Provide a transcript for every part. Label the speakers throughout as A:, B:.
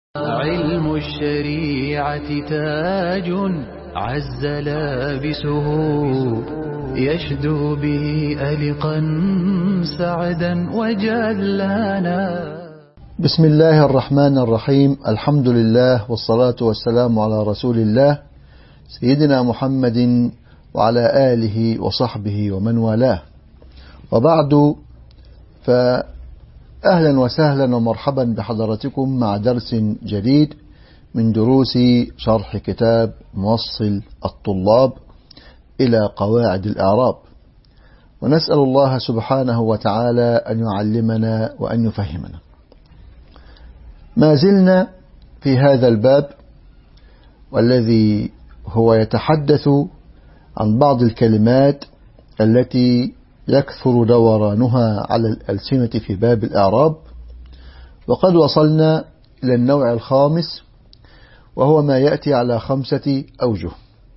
A: علم الشريعة تاج عز لابسه يشدو به ألقا سعدا وجلانا.
B: بسم الله الرحمن الرحيم. الحمد لله والصلاة والسلام على رسول الله سيدنا محمد وعلى آله وصحبه ومن والاه، وبعد، فأهلا وسهلا ومرحبا بحضراتكم مع درس جديد من دروس شرح كتاب موصل الطلاب إلى قواعد الإعراب، ونسأل الله سبحانه وتعالى أن يعلمنا وأن يفهمنا. ما زلنا في هذا الباب، والذي هو يتحدث عن بعض الكلمات التي يكثر دورانها على الألسنة في باب الإعراب، وقد وصلنا إلى النوع الخامس، وهو ما يأتي على 5 أوجه.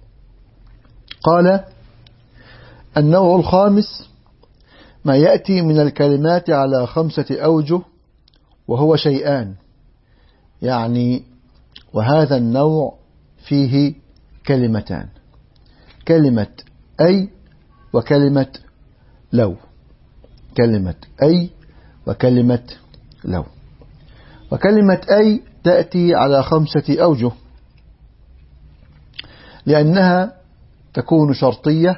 B: قال: النوع الخامس ما يأتي من الكلمات على 5 أوجه، وهو شيئان، يعني وهذا النوع فيه كلمتان: كلمة أي وكلمة لو. كلمة أي وكلمة لو. وكلمة أي تأتي على 5 أوجه، لأنها تكون شرطية،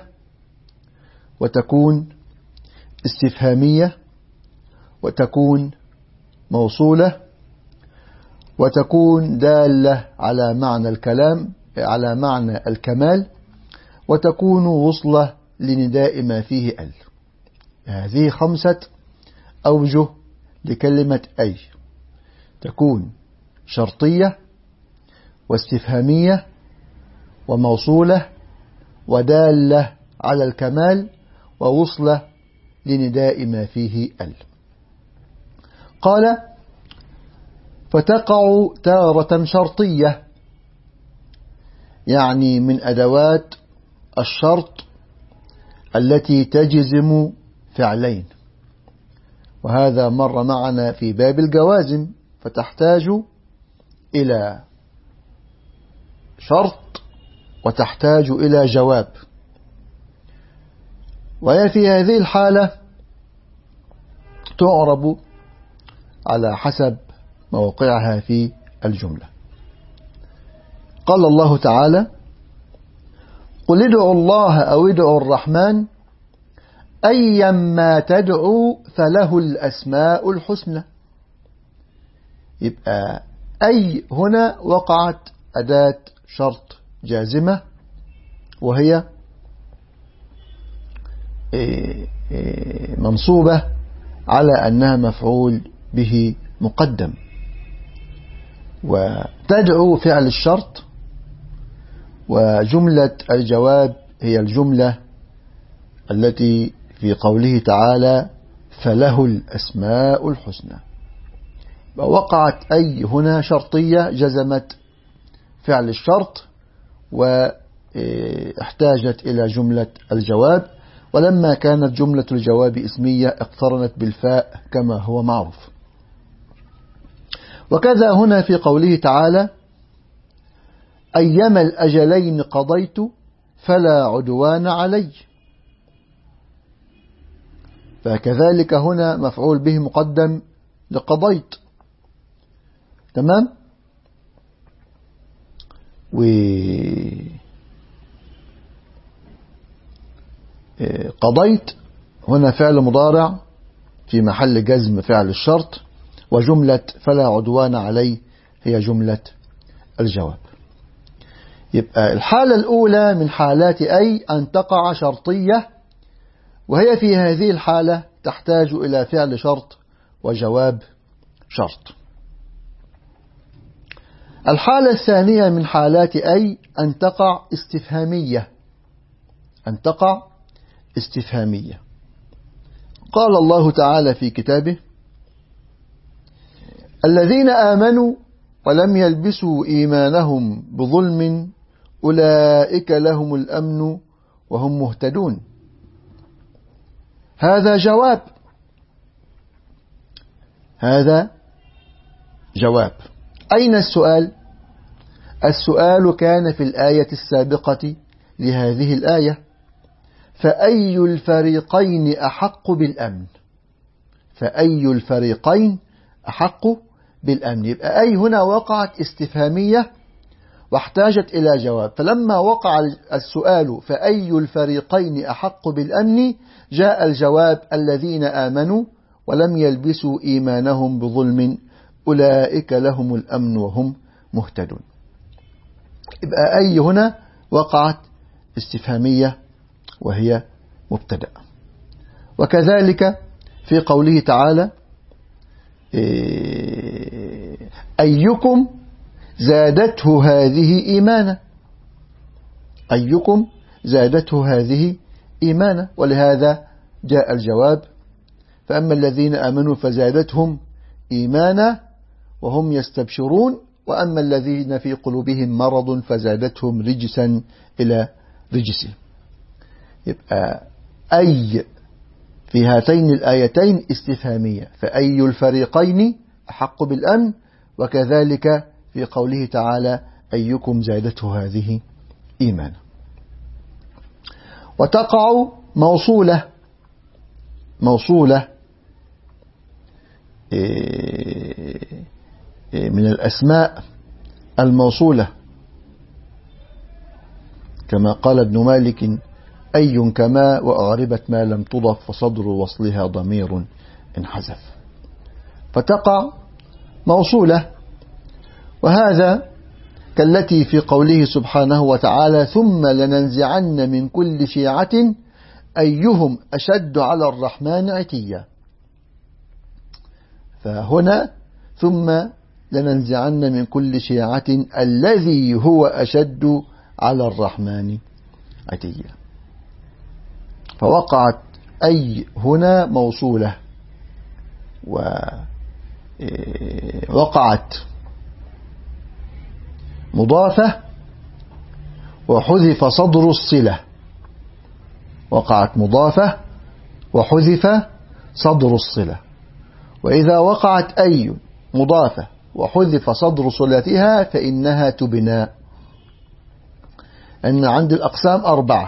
B: وتكون استفهامية، وتكون موصولة، وتكون دالة على معنى الكلام، على معنى الكمال، وتكون وصلة لنداء ما فيه ال. هذه 5 أوجه لكلمة أي: تكون شرطية، واستفهامية، وموصولة، ودالة على الكمال، ووصلة لنداء ما فيه ال. قال: فتقع تارة شرطية، يعني من أدوات الشرط التي تجزم فعلين، وهذا مر معنا في باب الجوازم، فتحتاج إلى شرط وتحتاج إلى جواب، وهي في هذه الحالة تعرب على حسب موقعها في الجملة. قال الله تعالى: قل ادعوا الله أو ادعوا الرحمن أيما تدعوا فله الأسماء الحسنى. يبقى أي هنا وقعت أداة شرط جازمة، وهي منصوبة على أنها مفعول به مقدم، وتدعو فعل الشرط، وجملة الجواب هي الجملة التي في قوله تعالى: فله الأسماء الحسنى. ووقعت أي هنا شرطية جزمت فعل الشرط، واحتاجت إلى جملة الجواب، ولما كانت جملة الجواب اسمية اقترنت بالفاء كما هو معروف. وكذا هنا في قوله تعالى: أيما الأجلين قضيت فلا عدوان علي. فكذلك هنا مفعول به مقدم لقضيت. تمام؟ قضيت هنا فعل مضارع في محل جزم فعل الشرط، وجملة فلا عدوان علي هي جملة الجواب. يبقى الحالة الأولى من حالات أي أن تقع شرطية، وهي في هذه الحالة تحتاج إلى فعل شرط وجواب شرط. الحالة الثانية من حالات أي أن تقع استفهامية. أن تقع استفهامية. قال الله تعالى في كتابه: الذين آمنوا ولم يلبسوا إيمانهم بظلم أولئك لهم الأمن وهم مهتدون. هذا جواب. هذا جواب. أين السؤال؟ السؤال كان في الآية السابقة لهذه الآية: فأي الفريقين أحق بالأمن؟ فأي الفريقين أحق بالأمن. يبقى أي هنا وقعت استفهامية واحتاجت إلى جواب، فلما وقع السؤال فأي الفريقين أحق بالأمن جاء الجواب: الذين آمنوا ولم يلبسوا إيمانهم بظلم أولئك لهم الأمن وهم مهتدون. يبقى أي هنا وقعت استفهامية وهي مبتدأ. وكذلك في قوله تعالى: أيكم زادته هذه إيمانا. أيكم زادته هذه إيمانا، ولهذا جاء الجواب: فأما الذين آمنوا فزادتهم إيمانا وهم يستبشرون، وأما الذين في قلوبهم مرض فزادتهم رجسا إلى رجسهم. يبقى أي في هاتين الآيتين استفهامية: فأي الفريقين أحق بالأمن، وكذلك في قوله تعالى: أيكم زادته هذه إيمانا. وتقع موصولة من الأسماء الموصولة، كما قال ابن مالك: أي كما وأعربت ما لم تضف فصدر وصلها ضمير انحذف. فتقع موصولة، وهذا كالتي في قوله سبحانه وتعالى: ثم لننزعن من كل شيعة أيهم أشد على الرحمن عتيا. فهنا ثم لننزعن من كل شيعة الذي هو أشد على الرحمن عتيا. فوقعت أي هنا موصولة، ووقعت مضافة وحذف صدر الصلة. وقعت مضافة وحذف صدر الصلة. وإذا وقعت أي مضافة وحذف صدر صلتها فإنها تبنى. أن عند الأقسام 4: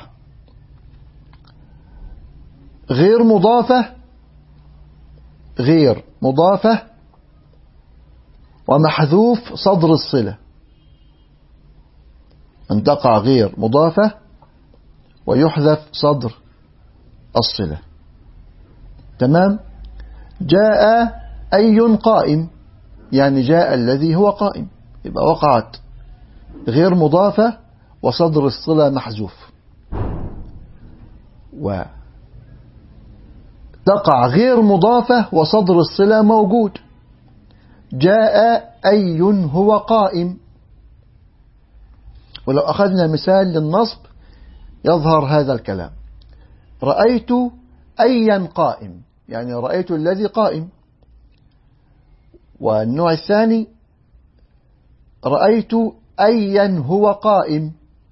B: غير مضافة ومحذوف صدر الصلة. أن تقع غير مضافة ويحذف صدر الصلة. تمام. جاء أي قائم، يعني جاء الذي هو قائم، يبقى وقعت غير مضافة وصدر الصلة محذوف. وتقع غير مضافة وصدر الصلة موجود. جاء أي هو قائم. ولو أخذنا مثال للنصب يظهر هذا الكلام: رأيت أيا قائم، يعني رأيت الذي قائم. والنوع الثاني: رأيت أيا هو قائم.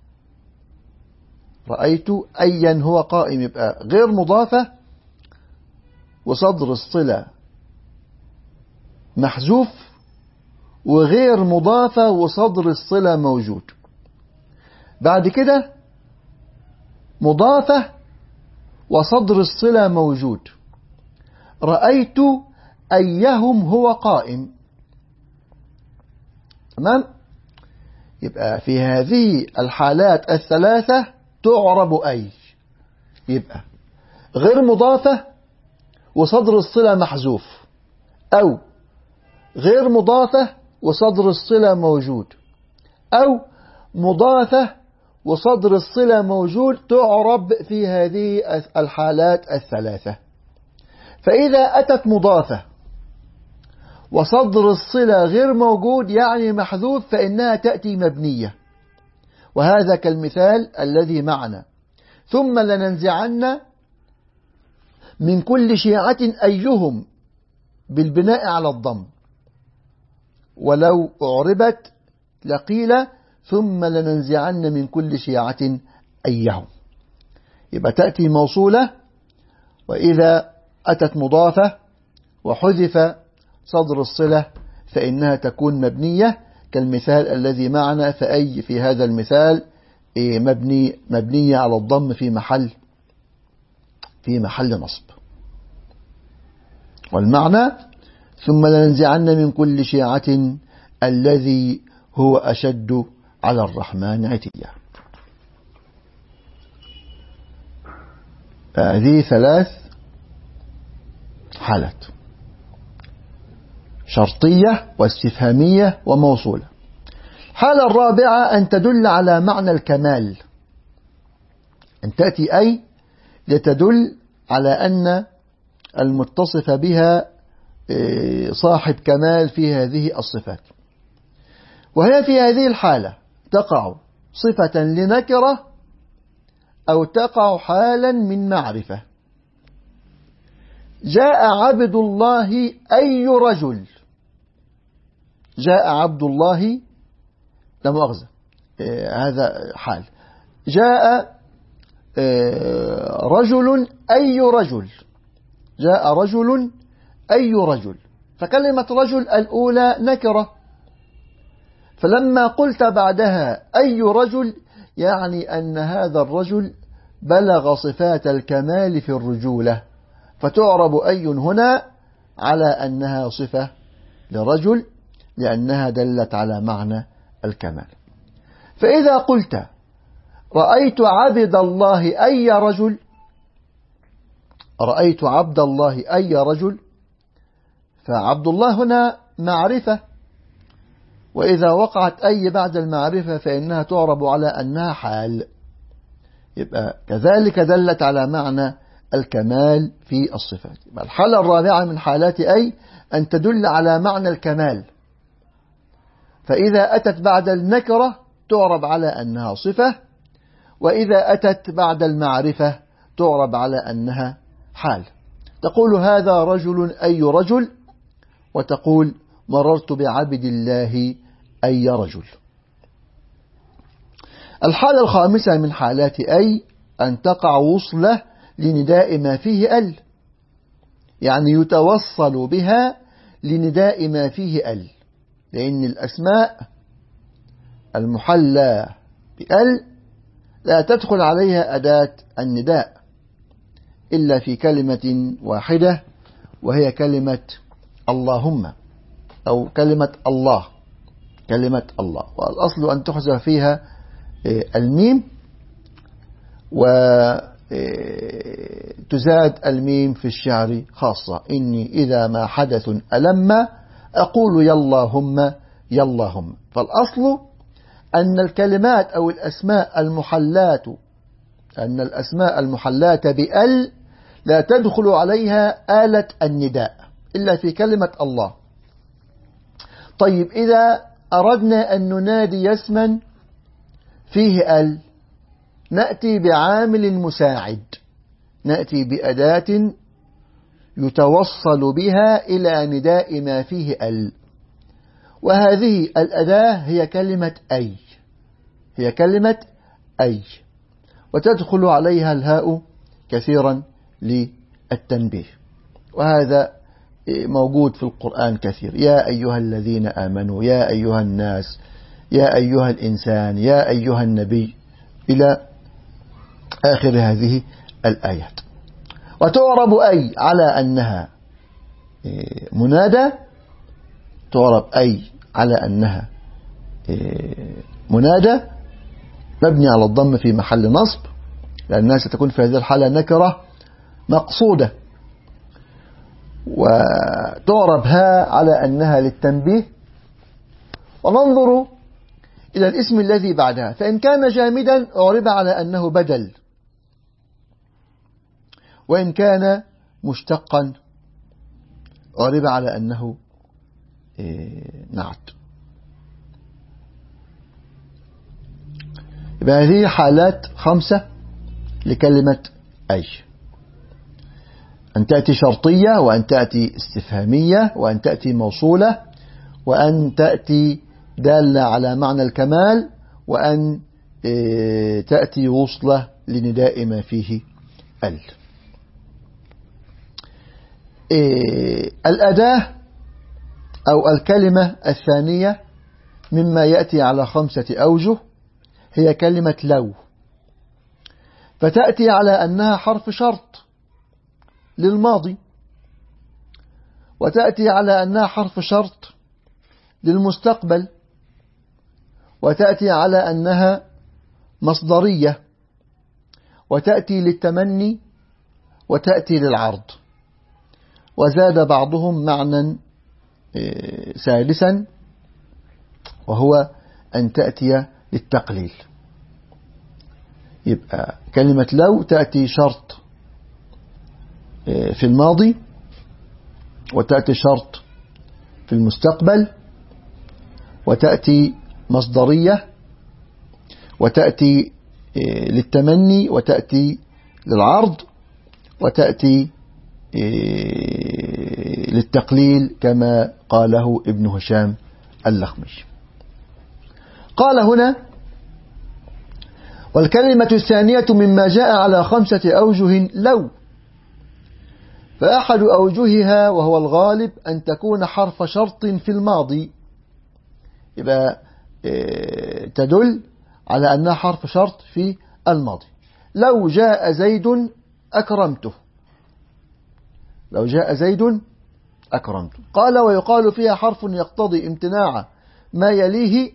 B: رأيت أيا هو قائم، يبقى غير مضافة وصدر الصلة محذوف، وغير مضافة وصدر الصلة موجود. بعد كده مضافة وصدر الصلة موجود. رأيت أيهم هو قائم. تمام. يبقى في هذه الحالات الثلاثة تعرب أي. يبقى غير مضافة وصدر الصلة محذوف، أو غير مضافة وصدر الصلة موجود، أو مضافة وصدر الصلة موجود، تعرب في هذه الحالات الثلاثة. فإذا أتت مضافة وصدر الصلة غير موجود يعني محذوف، فإنها تأتي مبنية. وهذا كالمثال الذي معنا: ثم لننزعن من كل شيعة أيهم، بالبناء على الضم. ولو أعربت لقيل ثم لننزعن من كل شيعة أيهم. يبقى تأتي موصولة، وإذا أتت مضافة وحذف صدر الصلة فإنها تكون مبنية كالمثال الذي معنا، فأي في هذا المثال مبنية على الضم في محل نصب. والمعنى ثم لننزعن من كل شيعة الذي هو أشد على الرحمن عتيا. هذه 3 حالات: شرطية واستفهامية وموصولة. الحالة الرابعة أن تدل على معنى الكمال، أن تأتي أي لتدل على أن المتصف بها صاحب كمال في هذه الصفات. وهي في هذه الحالة تقع صفة لنكرة أو تقع حالا من معرفة. جاء عبد الله أي رجل، جاء عبد الله، لا مؤاخذة، هذا حال. جاء رجل أي رجل، جاء رجل أي رجل، فكلمة رجل الأولى نكرة، فلما قلت بعدها أي رجل يعني أن هذا الرجل بلغ صفات الكمال في الرجولة، فتعرب أي هنا على أنها صفة لرجل لأنها دلت على معنى الكمال. فإذا قلت رأيت عبد الله أي رجل، رأيت عبد الله أي رجل، فعبد الله هنا معرفة، وإذا وقعت أي بعد المعرفة فإنها تعرب على أنها حال، يبقى كذلك دلت على معنى الكمال في الصفات. الحالة الرابعة من حالات أي أن تدل على معنى الكمال، فإذا أتت بعد النكرة تعرب على أنها صفة، وإذا أتت بعد المعرفة تعرب على أنها حال. تقول هذا رجل أي رجل، وتقول مررت بعبد الله أي رجل. الحالة الخامسة من حالات أي أن تقع وصلة لنداء ما فيه ال، يعني يتوصل بها لنداء ما فيه ال، لأن الأسماء المحلى بال لا تدخل عليها أداة النداء إلا في كلمة واحدة، وهي كلمة اللهم أو كلمة الله، كلمة الله، والأصل أن تحذف فيها الميم وتزاد الميم في الشعر خاصة. إني إذا ما حدث ألم أقول ياللهم ياللهم. فالأصل أن الكلمات أو الأسماء المحلات بأل لا تدخل عليها آلة النداء إلا في كلمة الله. طيب إذا أردنا أن ننادي اسما فيه ال نأتي بعامل مساعد، نأتي بأداة يتوصل بها إلى نداء ما فيه ال، وهذه الأداة هي كلمة أي، هي كلمة أي، وتدخل عليها الهاء كثيرا للتنبيه، وهذا موجود في القرآن كثير. يا أيها الذين آمنوا، يا أيها الناس، يا أيها الإنسان، يا أيها النبي، إلى آخر هذه الآيات. وتعرب أي على أنها منادى، تعرب أي على أنها منادى مبني على الضم في محل نصب، لأنها ستكون في هذه الحالة نكرة مقصودة. وتعرب ها على أنها للتنبيه. وننظر إلى الاسم الذي بعدها، فإن كان جامدا أعرب على أنه بدل، وإن كان مشتقا أعرب على أنه نعت. يبقى هذه حالات 5 لكلمة أي: أن تأتي شرطية، وأن تأتي استفهامية، وأن تأتي موصولة، وأن تأتي دالة على معنى الكمال، وأن تأتي وصلة لنداء ما فيه ال. الأداة أو الكلمة الثانية مما يأتي على 5 أوجه هي كلمة لو، فتأتي على أنها حرف شرط للماضي، وتأتي على أنها حرف شرط للمستقبل، وتأتي على أنها مصدرية، وتأتي للتمني، وتأتي للعرض. وزاد بعضهم معنى ثالثا وهو أن تأتي للتقليل. يبقى كلمة لو تأتي شرط في الماضي، وتأتي شرط في المستقبل، وتأتي مصدرية، وتأتي للتمني، وتأتي للعرض، وتأتي للتقليل كما قاله ابن هشام اللخمش. قال هنا: والكلمة الثانية مما جاء على 5 أوجه لو، فأحد أوجهها وهو الغالب أن تكون حرف شرط في الماضي، يبقى تدل على أنها حرف شرط في الماضي. لو جاء زيد أكرمته، لو جاء زيد أكرمته. قال: ويقال فيها حرف يقتضي امتناع ما يليه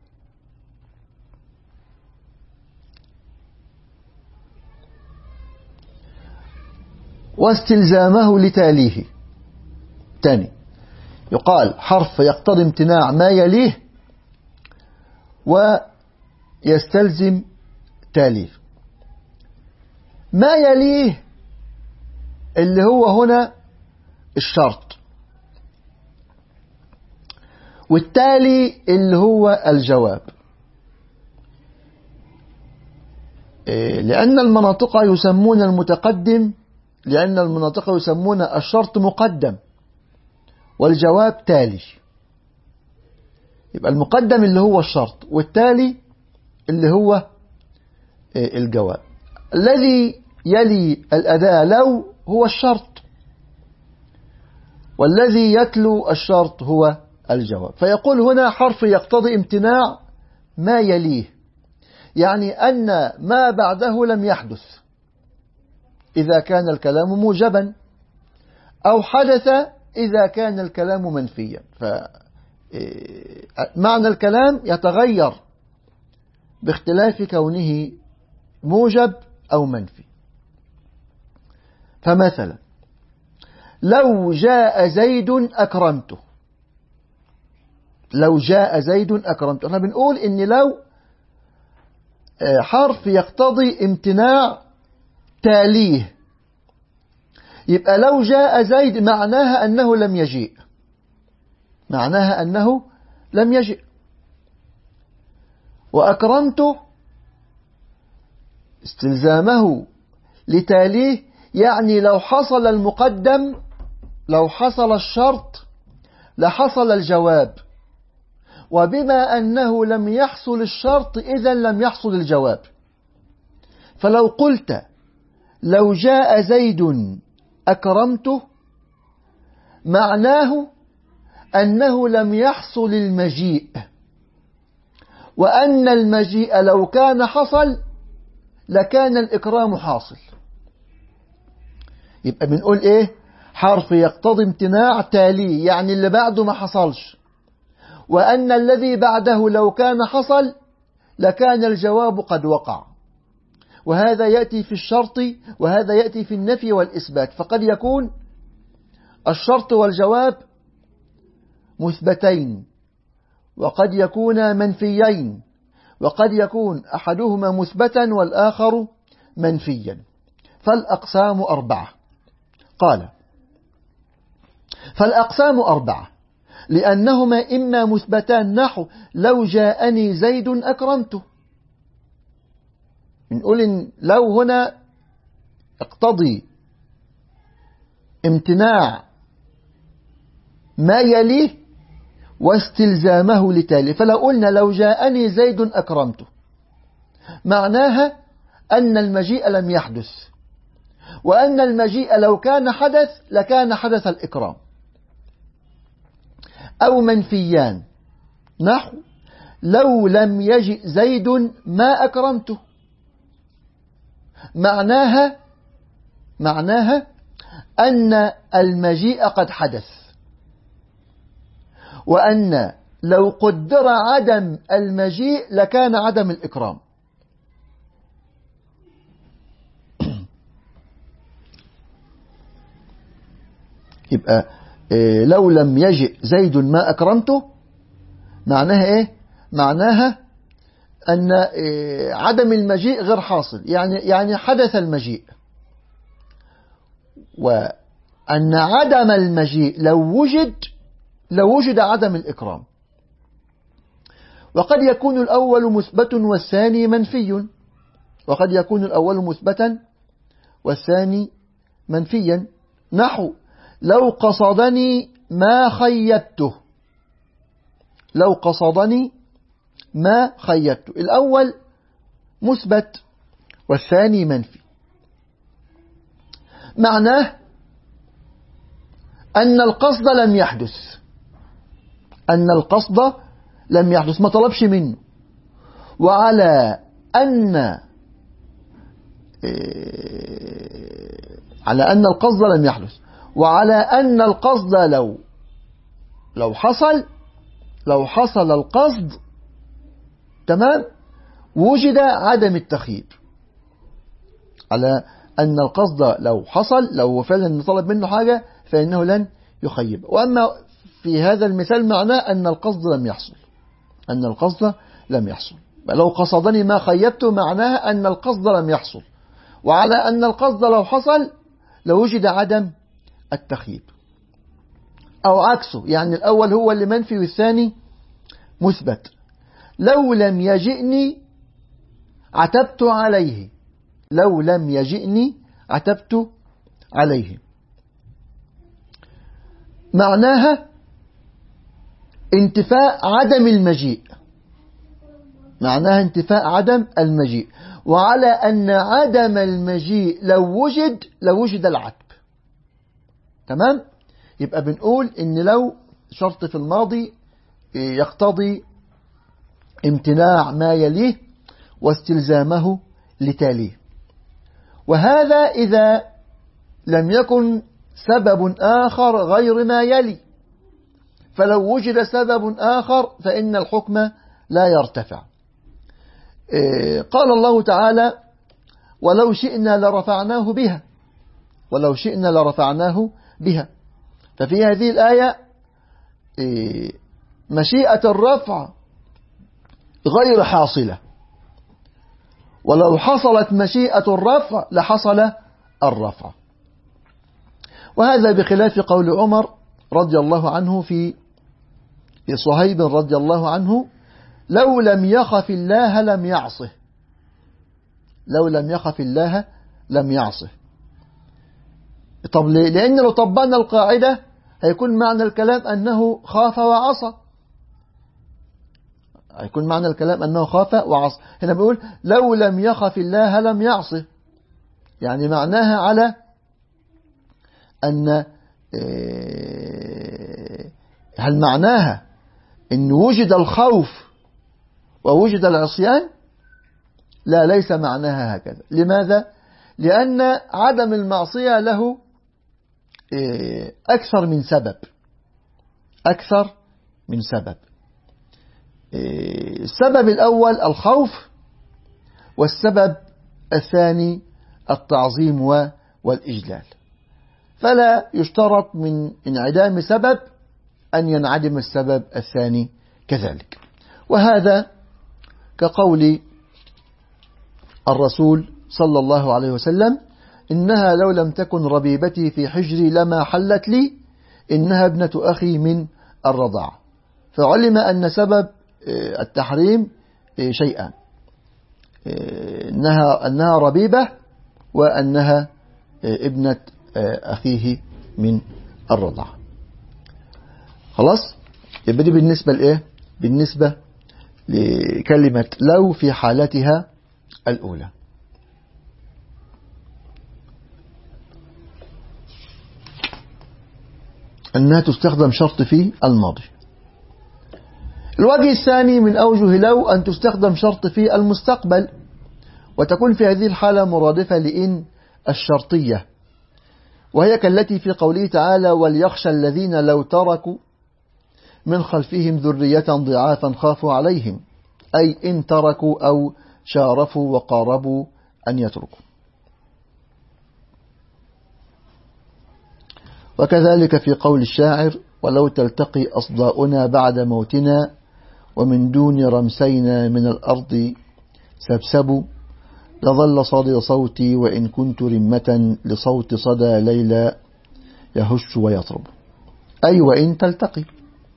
B: واستلزامه لتاليه. تاني، يقال حرف يقتضي امتناع ما يليه ويستلزم تاليه. ما يليه اللي هو هنا الشرط، والتالي اللي هو الجواب، لأن المناطق يسمون المتقدم، لأن المناطق يسمون الشرط مقدم والجواب تالي. يبقى المقدم اللي هو الشرط، والتالي اللي هو الجواب. الذي يلي الأداة لو هو الشرط، والذي يتلو الشرط هو الجواب. فيقول هنا حرف يقتضي امتناع ما يليه، يعني أن ما بعده لم يحدث إذا كان الكلام موجبا، أو حدث إذا كان الكلام منفيا. فمعنى الكلام يتغير باختلاف كونه موجب أو منفي. فمثلا لو جاء زيد أكرمته، لو جاء زيد أكرمته، احنا بنقول إن لو حرف يقتضي امتناع تاليه، يبقى لو جاء زيد معناها أنه لم يجيء، معناها أنه لم يجيء. وأكرمته استلزامه لتاليه، يعني لو حصل المقدم، لو حصل الشرط لحصل الجواب، وبما أنه لم يحصل الشرط إذن لم يحصل الجواب. فلو قلت لو جاء زيد أكرمته معناه أنه لم يحصل المجيء، وأن المجيء لو كان حصل لكان الإكرام حاصل. يبقى بنقول إيه؟ حرف يقتضي امتناع تالي، يعني اللي بعده ما حصلش، وأن الذي بعده لو كان حصل لكان الجواب قد وقع. وهذا يأتي في الشرط، وهذا يأتي في النفي والإثبات. فقد يكون الشرط والجواب مثبتين، وقد يكون منفيين، وقد يكون أحدهما مثبتا والآخر منفيا. فالأقسام 4. قال: فالأقسام 4 لأنهما إما مثبتان، نحو لو جاءني زيد أكرمته. نقول إن لو هنا اقتضي امتناع ما يليه واستلزامه لتالي. فلو قلنا لو جاءني زيد أكرمته معناها أن المجيء لم يحدث، وأن المجيء لو كان حدث لكان حدث الإكرام. أو منفيان، نحو لو لم يجئ زيد ما أكرمته. معناها أن المجيء قد حدث، وأن لو قدر عدم المجيء لكان عدم الإكرام. يبقى لو لم يجئ زيد ما أكرمته معناها إيه؟ معناها أن عدم المجيء غير حاصل، يعني حدث المجيء، وأن عدم المجيء لو وجد عدم الإكرام. وقد يكون الأول مثبت والثاني منفي، وقد يكون الأول مثبتا والثاني منفيا، نحو لو قصدني ما خيبته. لو قصدني ما خيبته، الأول مثبت والثاني منفي. معناه أن القصد لم يحدث، أن القصد لم يحدث، ما طلبش منه. وعلى أن القصد لم يحدث، وعلى أن القصد لو حصل القصد تمام وجد عدم التخييب. على أن القصد لو حصل، لو فعلا طلب منه حاجة فإنه لن يخيب. وأما في هذا المثال معناه أن القصد لم يحصل، أن القصد لم يحصل. لو قصدني ما خيبته معناها أن القصد لم يحصل، وعلى أن القصد لو حصل لوجد عدم التخييب. أو عكسه، يعني الأول هو اللي منفي والثاني مثبت. لو لم يجئني عتبت عليه، لو لم يجئني عتبت عليه. معناها انتفاء عدم المجيء، معناها انتفاء عدم المجيء. وعلى أن عدم المجيء لو وجد العتب. تمام؟ يبقى بنقول إن لو شرط في الماضي يقتضي امتناع ما يليه واستلزامه لتاليه، وهذا إذا لم يكن سبب آخر غير ما يلي. فلو وجد سبب آخر فإن الحكم لا يرتفع. قال الله تعالى ولو شئنا لرفعناه بها، ولو شئنا لرفعناه بها. ففي هذه الآية مشيئة الرفع غير حاصلة، ولو حصلت مشيئة الرفع لحصل الرفع. وهذا بخلاف قول عمر رضي الله عنه في صهيب رضي الله عنه لو لم يخف الله لم يعصه، لو لم يخف الله لم يعصه. طب ليه؟ لأن لو طبقنا القاعدة هيكون معنى الكلام أنه خاف وعصى، هيكون معنى الكلام أنه خاف وعصى. هنا بيقول لو لم يخف الله لم يعصه، يعني معناها على أن هل معناها أن وجد الخوف ووجد العصيان؟ لا، ليس معناها هكذا. لماذا؟ لأن عدم المعصية له أكثر من سبب، أكثر من سبب. السبب الأول الخوف، والسبب الثاني التعظيم والإجلال. فلا يشترط من انعدام سبب أن ينعدم السبب الثاني كذلك. وهذا كقول الرسول صلى الله عليه وسلم إنها لو لم تكن ربيبتي في حجري لما حلت لي، إنها ابنة أخي من الرضاعة. فعلم أن سبب التحريم شيئان، أنها ربيبة وأنها ابنة أخيه من الرضاعة. خلاص؟ يبقى دي بالنسبة لإيه؟ بالنسبة لكلمة لو في حالتها الأولى. أنها تستخدم شرط في الماضي. الوجه الثاني من أوجه لو أن تستخدم شرط في المستقبل، وتكون في هذه الحالة مرادفة لإن الشرطية، وهي كالتي في قوله تعالى وليخشى الذين لو تركوا من خلفهم ذرية ضعافا خافوا عليهم، أي إن تركوا أو شارفوا وقاربوا أن يتركوا. وكذلك في قول الشاعر ولو تلتقي أصداؤنا بعد موتنا ومن دون رمسينا من الأرض سبسبوا لظل صدى صوتي وإن كنت رمة لصوت صدى ليلى يهش ويطرب، أي وإن تلتقي.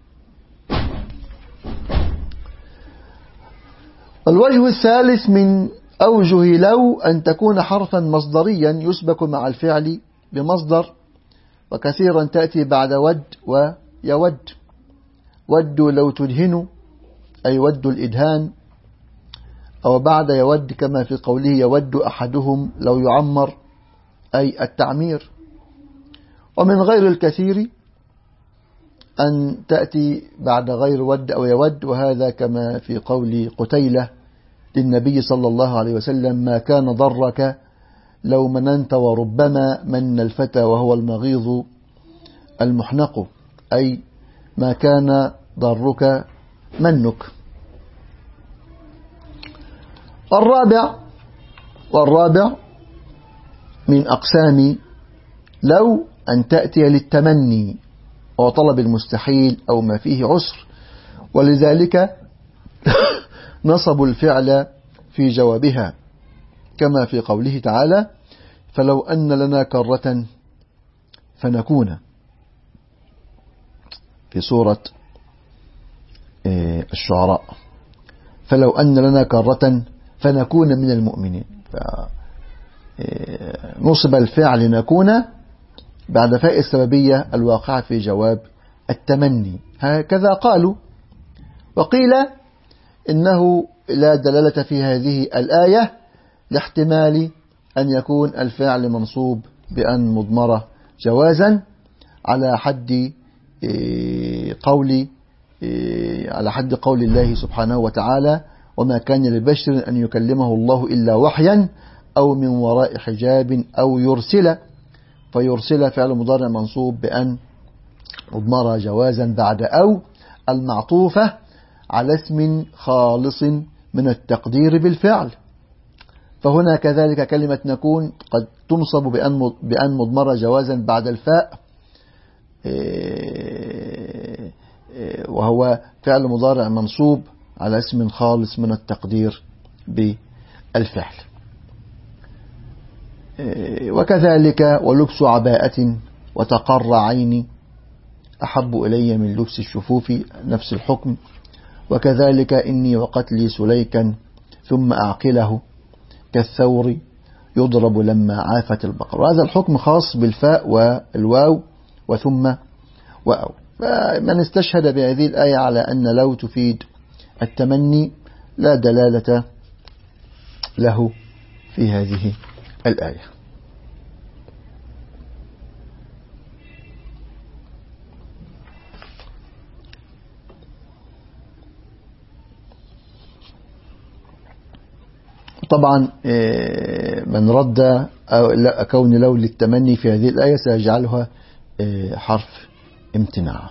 B: الوجه الثالث من أوجه لو أن تكون حرفا مصدريا يسبك مع الفعل بمصدر، وكثيرا تأتي بعد ود ويود. ودوا لو تدهنوا أي ود الإدهان، أو بعد يود كما في قوله يود أحدهم لو يعمر أي التعمير. ومن غير الكثير أن تأتي بعد غير ود أو يود، وهذا كما في قول قتيلة للنبي صلى الله عليه وسلم ما كان ضرك لو مننت وربما من الفتى وهو المغيظ المحنق، أي ما كان ضرك منك. والرابع من أقسام لو أن تأتي للتمني وطلب المستحيل أو ما فيه عسر، ولذلك نصبوا الفعل في جوابها كما في قوله تعالى فلو أن لنا كرة فنكون، في سورة الشعراء فلو أن لنا كرة فنكون من المؤمنين، نصب الفعل نكون بعد فاء السببية الواقعة في جواب التمني، هكذا قالوا. وقيل إنه لا دلالة في هذه الآية لاحتمال أن يكون الفعل منصوب بأن مضمرة جوازا على حد قول الله سبحانه وتعالى وما كان لبشر أن يكلمه الله إلا وحيا أو من وراء حجاب أو يرسل، فيرسل فعل مضارع منصوب بأن مضمرة جوازا بعد أو المعطوفة على اسم خالص من التقدير بالفعل. فهنا كذلك كلمة نكون قد تنصب بأن مضمرة جوازا بعد الفاء، وهو فعل مضارع منصوب على اسم خالص من التقدير بالفعل. وكذلك ولبس عباءة وتقر عيني أحب إلي من لبس الشفوف، نفس الحكم. وكذلك إني وقتلي سليكا ثم أعقله كالثور يضرب لما عافت البقر، وهذا الحكم خاص بالفاء والواو وثم وأو. فمن استشهد بهذه الآية على أن لو تفيد التمني لا دلالة له في هذه الآية. طبعا من رد كون لو للتمني في هذه الآية سيجعلها حرف امتناع.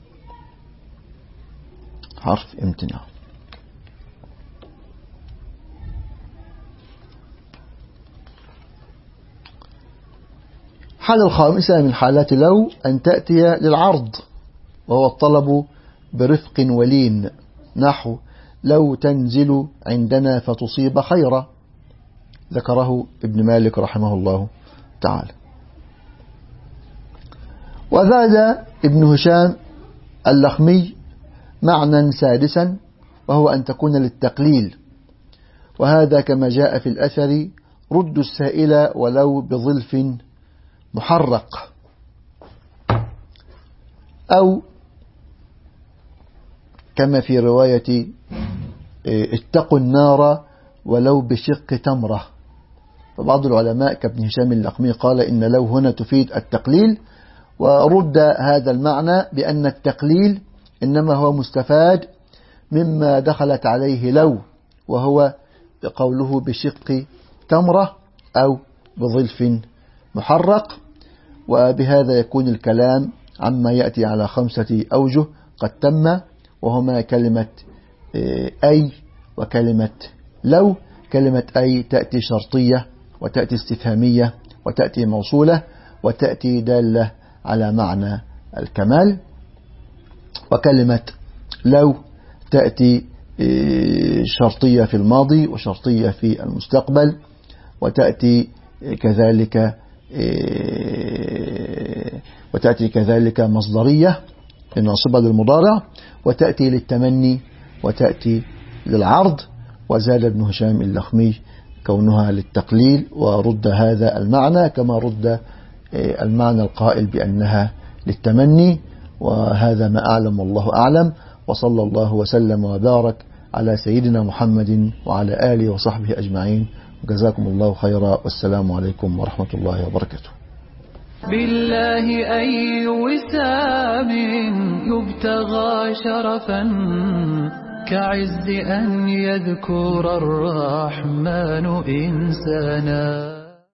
B: الحالة الخامسة من حالات لو أن تأتي للعرض، وهو الطلب برفق ولين، نحو لو تنزل عندنا فتصيب خيرا، ذكره ابن مالك رحمه الله تعالى. وزاد ابن هشام اللخمي معنى سادسا، وهو أن تكون للتقليل، وهذا كما جاء في الأثر رد السائل ولو بظلف محرق، أو كما في رواية اتقوا النار ولو بشق تمرة. فبعض العلماء كابن هشام اللخمي قال إن لو هنا تفيد التقليل، ورد هذا المعنى بأن التقليل إنما هو مستفاد مما دخلت عليه لو، وهو قوله بشق تمرة أو بظلف محرق. وبهذا يكون الكلام عما يأتي على 5 أوجه قد تم، وهما كلمة أي وكلمة لو. كلمة أي تأتي شرطية وتأتي استفهامية وتأتي موصولة وتأتي دالة على معنى الكمال. وكلمة لو تأتي شرطية في الماضي وشرطية في المستقبل، وتأتي كذلك مصدرية ناصبة للمضارع، وتأتي للتمني وتأتي للعرض. وزاد ابن هشام اللخمي كونها للتقليل، ورد هذا المعنى كما رد المعنى القائل بأنها للتمني. وهذا ما أعلم والله أعلم، وصلى الله وسلم وبارك على سيدنا محمد وعلى آله وصحبه أجمعين، وجزاكم الله خيرا، والسلام عليكم ورحمة الله وبركاته.
A: بالله أي وسام يبتغى شرفا كعز أن يذكر الرحمن إنسانا.